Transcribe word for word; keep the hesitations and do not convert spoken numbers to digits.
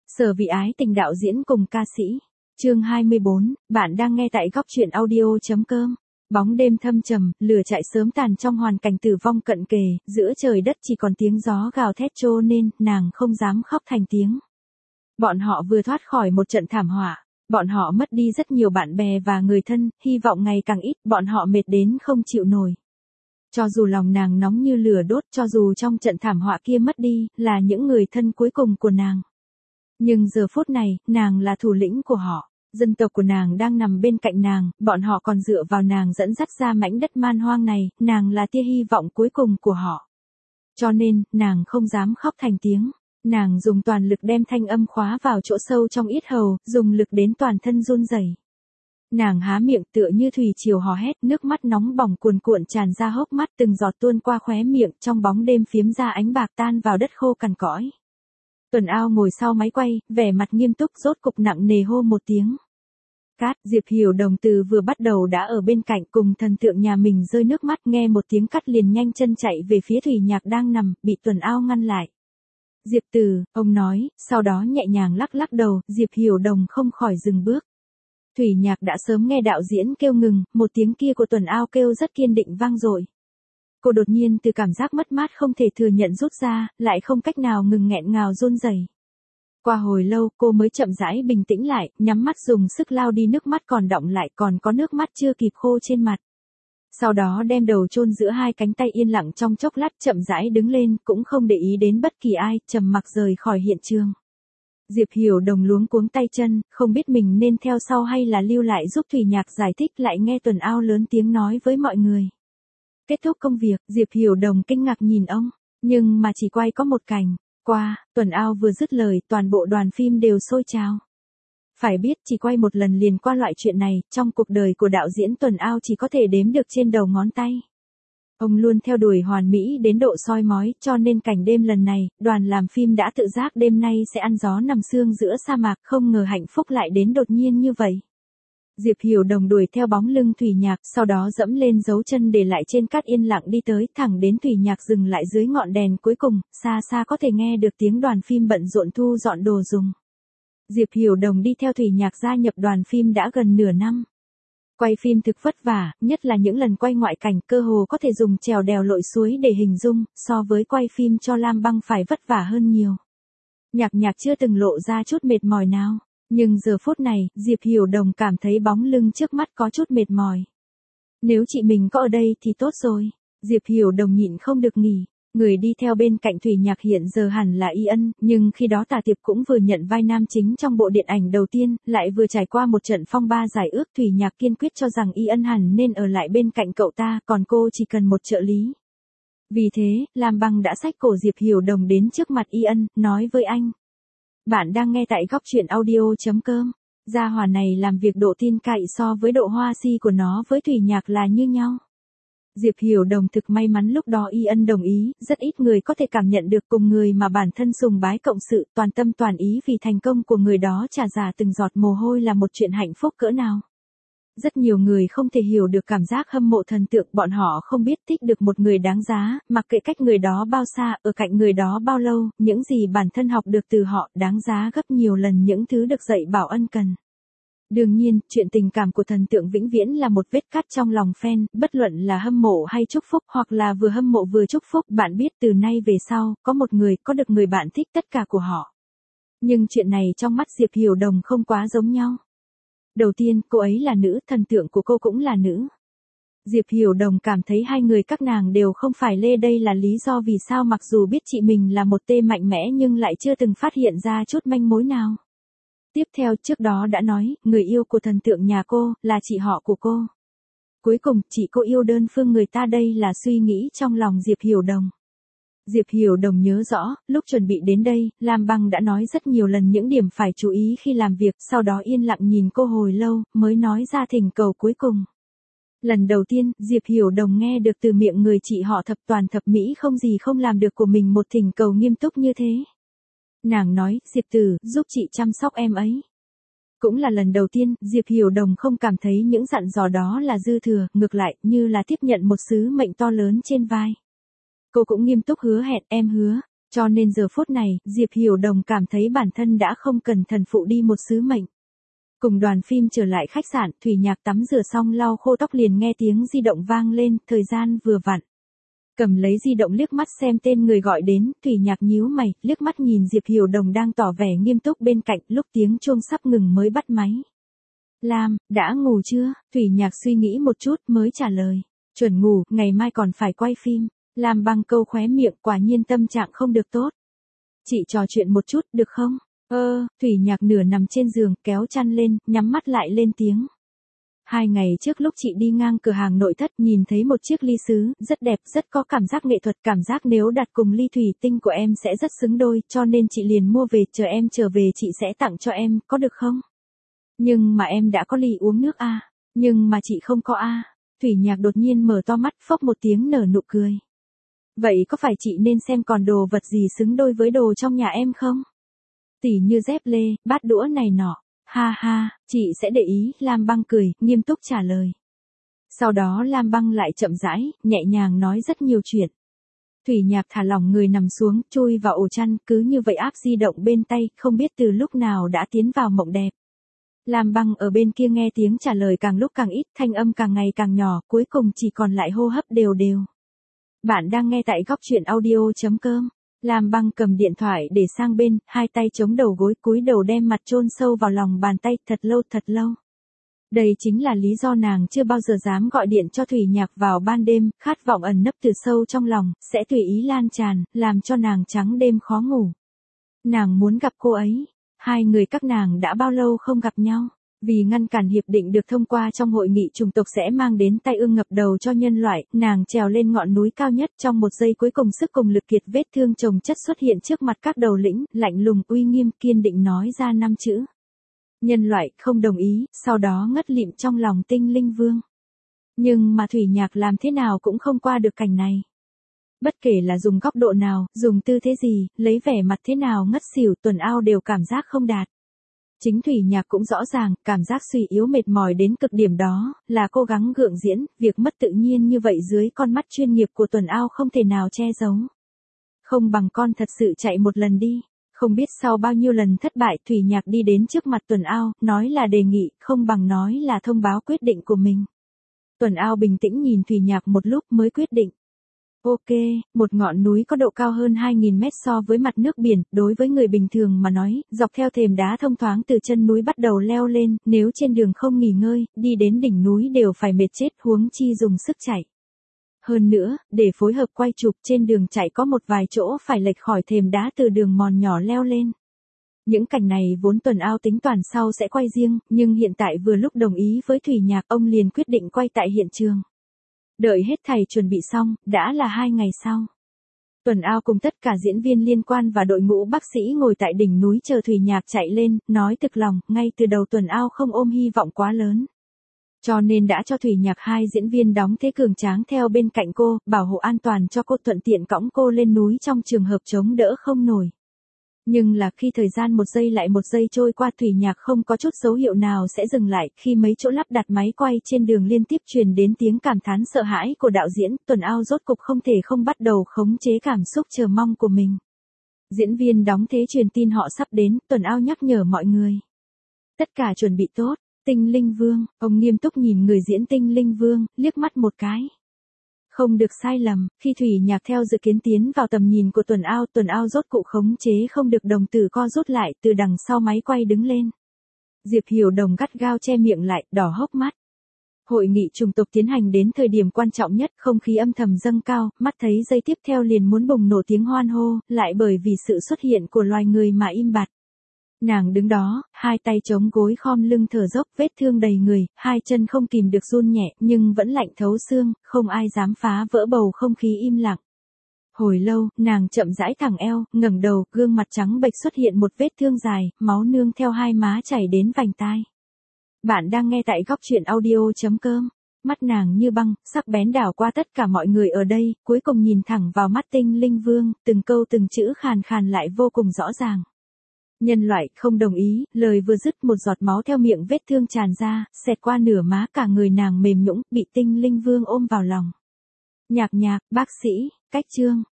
Sở Vị Ái Tình đạo diễn cùng ca sĩ. Chương hai mươi bốn, bạn đang nghe tại góc truyện audio.com. Bóng đêm thâm trầm, lửa chạy sớm tàn trong hoàn cảnh tử vong cận kề, giữa trời đất chỉ còn tiếng gió gào thét trô nên, nàng không dám khóc thành tiếng. Bọn họ vừa thoát khỏi một trận thảm họa, bọn họ mất đi rất nhiều bạn bè và người thân, hy vọng ngày càng ít, bọn họ mệt đến không chịu nổi. Cho dù lòng nàng nóng như lửa đốt, cho dù trong trận thảm họa kia mất đi, là những người thân cuối cùng của nàng. Nhưng giờ phút này, nàng là thủ lĩnh của họ. Dân tộc của nàng đang nằm bên cạnh nàng, bọn họ còn dựa vào nàng dẫn dắt ra mảnh đất man hoang này, nàng là tia hy vọng cuối cùng của họ. Cho nên, nàng không dám khóc thành tiếng. Nàng dùng toàn lực đem thanh âm khóa vào chỗ sâu trong yết hầu, dùng lực đến toàn thân run rẩy. Nàng há miệng tựa như thủy triều hò hét, nước mắt nóng bỏng cuồn cuộn tràn ra hốc mắt, từng giọt tuôn qua khóe miệng, trong bóng đêm phiếm ra ánh bạc tan vào đất khô cằn cõi. Tuần Ao ngồi sau máy quay, vẻ mặt nghiêm túc, rốt cục nặng nề hô một tiếng. Cát. Diệp Hiểu Đồng từ vừa bắt đầu đã ở bên cạnh, cùng thần tượng nhà mình rơi nước mắt, nghe một tiếng cắt liền nhanh chân chạy về phía Thủy Nhạc đang nằm, bị Tuần Ao ngăn lại. Diệp Từ, ông nói, sau đó nhẹ nhàng lắc lắc đầu, Diệp Hiểu Đồng không khỏi dừng bước. Thủy Nhạc đã sớm nghe đạo diễn kêu ngừng, một tiếng kia của Tuần Ao kêu rất kiên định vang dội. Cô đột nhiên từ cảm giác mất mát không thể thừa nhận rút ra, lại không cách nào ngừng nghẹn ngào run rẩy. Qua hồi lâu, cô mới chậm rãi bình tĩnh lại, nhắm mắt dùng sức lau đi nước mắt còn đọng lại, còn có nước mắt chưa kịp khô trên mặt. Sau đó đem đầu chôn giữa hai cánh tay, yên lặng trong chốc lát, chậm rãi đứng lên, cũng không để ý đến bất kỳ ai, trầm mặc rời khỏi hiện trường. Diệp Hiểu Đồng luống cuống tay chân, không biết mình nên theo sau hay là lưu lại giúp Thủy Nhạc giải thích, lại nghe Tuần Ao lớn tiếng nói với mọi người. Kết thúc công việc, Diệp Hiểu Đồng kinh ngạc nhìn ông, nhưng mà chỉ quay có một cảnh. Qua, Tuần Ao vừa dứt lời, toàn bộ đoàn phim đều sôi trào. Phải biết, chỉ quay một lần liền qua loại chuyện này, trong cuộc đời của đạo diễn Tuần Ao chỉ có thể đếm được trên đầu ngón tay. Ông luôn theo đuổi hoàn mỹ đến độ soi mói, cho nên cảnh đêm lần này, đoàn làm phim đã tự giác đêm nay sẽ ăn gió nằm sương giữa sa mạc, không ngờ hạnh phúc lại đến đột nhiên như vậy. Diệp Hiểu Đồng đuổi theo bóng lưng Thủy Nhạc, sau đó dẫm lên dấu chân để lại trên cát, yên lặng đi tới, thẳng đến Thủy Nhạc dừng lại dưới ngọn đèn cuối cùng, xa xa có thể nghe được tiếng đoàn phim bận rộn thu dọn đồ dùng. Diệp Hiểu Đồng đi theo Thủy Nhạc gia nhập đoàn phim đã gần nửa năm. Quay phim thực vất vả, nhất là những lần quay ngoại cảnh, cơ hồ có thể dùng trèo đèo lội suối để hình dung, so với quay phim cho Lam Băng phải vất vả hơn nhiều. Nhạc Nhạc chưa từng lộ ra chút mệt mỏi nào. Nhưng giờ phút này, Diệp Hiểu Đồng cảm thấy bóng lưng trước mắt có chút mệt mỏi. Nếu chị mình có ở đây thì tốt rồi. Diệp Hiểu Đồng nhịn không được nghỉ. Người đi theo bên cạnh Thủy Nhạc hiện giờ hẳn là Y Ân, nhưng khi đó Tà Tiệp cũng vừa nhận vai nam chính trong bộ điện ảnh đầu tiên, lại vừa trải qua một trận phong ba giải ước. Thủy Nhạc kiên quyết cho rằng Y Ân hẳn nên ở lại bên cạnh cậu ta, còn cô chỉ cần một trợ lý. Vì thế, Lam Băng đã xách cổ Diệp Hiểu Đồng đến trước mặt Y Ân, nói với anh. Bạn đang nghe tại góc truyện audio.com. Gia hỏa này làm việc độ tin cậy so với độ hoa si của nó với Thủy Nhạc là như nhau. Diệp Hiểu Đồng thực may mắn lúc đó Y Ân đồng ý, rất ít người có thể cảm nhận được cùng người mà bản thân sùng bái cộng sự, toàn tâm toàn ý vì thành công của người đó trả giá từng giọt mồ hôi là một chuyện hạnh phúc cỡ nào. Rất nhiều người không thể hiểu được cảm giác hâm mộ thần tượng, bọn họ không biết thích được một người đáng giá, mặc kệ cách người đó bao xa, ở cạnh người đó bao lâu, những gì bản thân học được từ họ đáng giá gấp nhiều lần những thứ được dạy bảo ân cần. Đương nhiên, chuyện tình cảm của thần tượng vĩnh viễn là một vết cắt trong lòng fan, bất luận là hâm mộ hay chúc phúc, hoặc là vừa hâm mộ vừa chúc phúc, bạn biết từ nay về sau, có một người, có được người bạn thích tất cả của họ. Nhưng chuyện này trong mắt Diệp Hiểu Đồng không quá giống nhau. Đầu tiên, cô ấy là nữ, thần tượng của cô cũng là nữ. Diệp Hiểu Đồng cảm thấy hai người các nàng đều không phải lê, đây là lý do vì sao mặc dù biết chị mình là một tê mạnh mẽ nhưng lại chưa từng phát hiện ra chút manh mối nào. Tiếp theo, trước đó đã nói, người yêu của thần tượng nhà cô, là chị họ của cô. Cuối cùng, chị cô yêu đơn phương người ta, đây là suy nghĩ trong lòng Diệp Hiểu Đồng. Diệp Hiểu Đồng nhớ rõ, lúc chuẩn bị đến đây, Lam Băng đã nói rất nhiều lần những điểm phải chú ý khi làm việc, sau đó yên lặng nhìn cô hồi lâu, mới nói ra thỉnh cầu cuối cùng. Lần đầu tiên, Diệp Hiểu Đồng nghe được từ miệng người chị họ thập toàn thập mỹ không gì không làm được của mình một thỉnh cầu nghiêm túc như thế. Nàng nói, Diệp Tử, giúp chị chăm sóc em ấy. Cũng là lần đầu tiên, Diệp Hiểu Đồng không cảm thấy những dặn dò đó là dư thừa, ngược lại, như là tiếp nhận một sứ mệnh to lớn trên vai. Cô cũng nghiêm túc hứa hẹn, em hứa, Cho nên giờ phút này, Diệp Hiểu Đồng cảm thấy bản thân đã không cần thần phụ đi một sứ mệnh. Cùng đoàn phim trở lại khách sạn, Thủy Nhạc tắm rửa xong lau khô tóc liền nghe tiếng di động vang lên, thời gian vừa vặn. Cầm lấy di động liếc mắt xem tên người gọi đến, Thủy Nhạc nhíu mày, liếc mắt nhìn Diệp Hiểu Đồng đang tỏ vẻ nghiêm túc bên cạnh, lúc tiếng chuông sắp ngừng mới bắt máy. Lam, đã ngủ chưa? Thủy Nhạc suy nghĩ một chút mới trả lời. Chuẩn ngủ, ngày mai còn phải quay phim. Lam băng câu khóe miệng, quả nhiên tâm trạng không được tốt. Chị trò chuyện một chút, được không? Ơ, Thủy Nhạc nửa nằm trên giường, kéo chăn lên, nhắm mắt lại lên tiếng. Hai ngày trước lúc chị đi ngang cửa hàng nội thất nhìn thấy một chiếc ly sứ, rất đẹp, rất có cảm giác nghệ thuật, cảm giác nếu đặt cùng ly thủy tinh của em sẽ rất xứng đôi, cho nên chị liền mua về, chờ em trở về chị sẽ tặng cho em, có được không? Nhưng mà em đã có ly uống nước à? Nhưng mà chị không có à? Thủy Nhạc đột nhiên mở to mắt, phốc một tiếng nở nụ cười. Vậy có phải chị nên xem còn đồ vật gì xứng đôi với đồ trong nhà em không? Tỉ như dép lê, bát đũa này nọ. Ha ha, chị sẽ để ý, Lam Băng cười, nghiêm túc trả lời. Sau đó Lam Băng lại chậm rãi, nhẹ nhàng nói rất nhiều chuyện. Thủy Nhạc thả lỏng người nằm xuống, chui vào ổ chăn, cứ như vậy áp di động bên tay, không biết từ lúc nào đã tiến vào mộng đẹp. Lam Băng ở bên kia nghe tiếng trả lời càng lúc càng ít, thanh âm càng ngày càng nhỏ, cuối cùng chỉ còn lại hô hấp đều đều. Bạn đang nghe tại góc truyện audio.com. Lam Băng cầm điện thoại để sang bên, hai tay chống đầu gối, cúi đầu đem mặt chôn sâu vào lòng bàn tay, thật lâu thật lâu. Đây chính là lý do nàng chưa bao giờ dám gọi điện cho Thủy Nhạc vào ban đêm, khát vọng ẩn nấp từ sâu trong lòng, sẽ tùy ý lan tràn, làm cho nàng trắng đêm khó ngủ. Nàng muốn gặp cô ấy. Hai người các nàng đã bao lâu không gặp nhau? Vì ngăn cản hiệp định được thông qua trong hội nghị chủng tộc sẽ mang đến tai ương ngập đầu cho nhân loại, nàng trèo lên ngọn núi cao nhất trong một giây cuối cùng sức cùng lực kiệt, vết thương chồng chất xuất hiện trước mặt các đầu lĩnh, lạnh lùng uy nghiêm kiên định nói ra năm chữ. Nhân loại không đồng ý, sau đó ngất lịm trong lòng Tinh Linh Vương. Nhưng mà Thủy Nhạc làm thế nào cũng không qua được cảnh này. Bất kể là dùng góc độ nào, dùng tư thế gì, lấy vẻ mặt thế nào ngất xỉu, Tuần Ao đều cảm giác không đạt. Chính Thủy Nhạc cũng rõ ràng, cảm giác suy yếu mệt mỏi đến cực điểm đó, là cố gắng gượng diễn, việc mất tự nhiên như vậy dưới con mắt chuyên nghiệp của Tuần Ao không thể nào che giấu. Không bằng con thật sự chạy một lần đi. Không biết sau bao nhiêu lần thất bại, Thủy Nhạc đi đến trước mặt Tuần Ao, nói là đề nghị, không bằng nói là thông báo quyết định của mình. Tuần Ao bình tĩnh nhìn Thủy Nhạc một lúc mới quyết định. Ok, một ngọn núi có độ cao hơn hai nghìn mét so với mặt nước biển, đối với người bình thường mà nói, dọc theo thềm đá thông thoáng từ chân núi bắt đầu leo lên, nếu trên đường không nghỉ ngơi, đi đến đỉnh núi đều phải mệt chết, huống chi dùng sức chạy. Hơn nữa, để phối hợp quay chụp trên đường chạy có một vài chỗ phải lệch khỏi thềm đá từ đường mòn nhỏ leo lên. Những cảnh này vốn Tuần Ao tính toàn sau sẽ quay riêng, nhưng hiện tại vừa lúc đồng ý với Thủy Nhạc, ông liền quyết định quay tại hiện trường. Đợi hết thầy chuẩn bị xong, đã là hai ngày sau. Tuần Ao cùng tất cả diễn viên liên quan và đội ngũ bác sĩ ngồi tại đỉnh núi chờ Thủy Nhạc chạy lên, nói thực lòng, ngay từ đầu Tuần Ao không ôm hy vọng quá lớn. Cho nên đã cho Thủy Nhạc hai diễn viên đóng thế cường tráng theo bên cạnh cô, bảo hộ an toàn cho cô, thuận tiện cõng cô lên núi trong trường hợp chống đỡ không nổi. Nhưng là khi thời gian một giây lại một giây trôi qua, Thủy Nhạc không có chút dấu hiệu nào sẽ dừng lại, khi mấy chỗ lắp đặt máy quay trên đường liên tiếp truyền đến tiếng cảm thán sợ hãi của đạo diễn, Tuần Ao rốt cục không thể không bắt đầu khống chế cảm xúc chờ mong của mình. Diễn viên đóng thế truyền tin họ sắp đến, Tuần Ao nhắc nhở mọi người. Tất cả chuẩn bị tốt. Tinh Linh Vương, ông nghiêm túc nhìn người diễn Tinh Linh Vương, liếc mắt một cái. Không được sai lầm, khi Thủy Nhạc theo dự kiến tiến vào tầm nhìn của Tuần Ao, Tuần Ao rốt cục khống chế không được, đồng tử co rút lại, từ đằng sau máy quay đứng lên. Diệp Hiểu Đồng gắt gao che miệng lại, đỏ hốc mắt. Hội nghị chủng tộc tiến hành đến thời điểm quan trọng nhất, không khí âm thầm dâng cao, mắt thấy giây tiếp theo liền muốn bùng nổ tiếng hoan hô, lại bởi vì sự xuất hiện của loài người mà im bặt. Nàng đứng đó, hai tay chống gối khom lưng thở dốc, vết thương đầy người, hai chân không kìm được run nhẹ, nhưng vẫn lạnh thấu xương, không ai dám phá vỡ bầu không khí im lặng. Hồi lâu, nàng chậm rãi thẳng eo, ngẩng đầu, gương mặt trắng bệch xuất hiện một vết thương dài, máu nương theo hai má chảy đến vành tai. Bạn đang nghe tại góc truyện audio.com. Mắt nàng như băng, sắc bén đảo qua tất cả mọi người ở đây, cuối cùng nhìn thẳng vào mắt Tinh Linh Vương, từng câu từng chữ khàn khàn lại vô cùng rõ ràng. Nhân loại không đồng ý, lời vừa dứt một giọt máu theo miệng vết thương tràn ra, xẹt qua nửa má, cả người nàng mềm nhũn, bị Tinh Linh Vương ôm vào lòng. Nhạc Nhạc, bác sĩ, cách chương.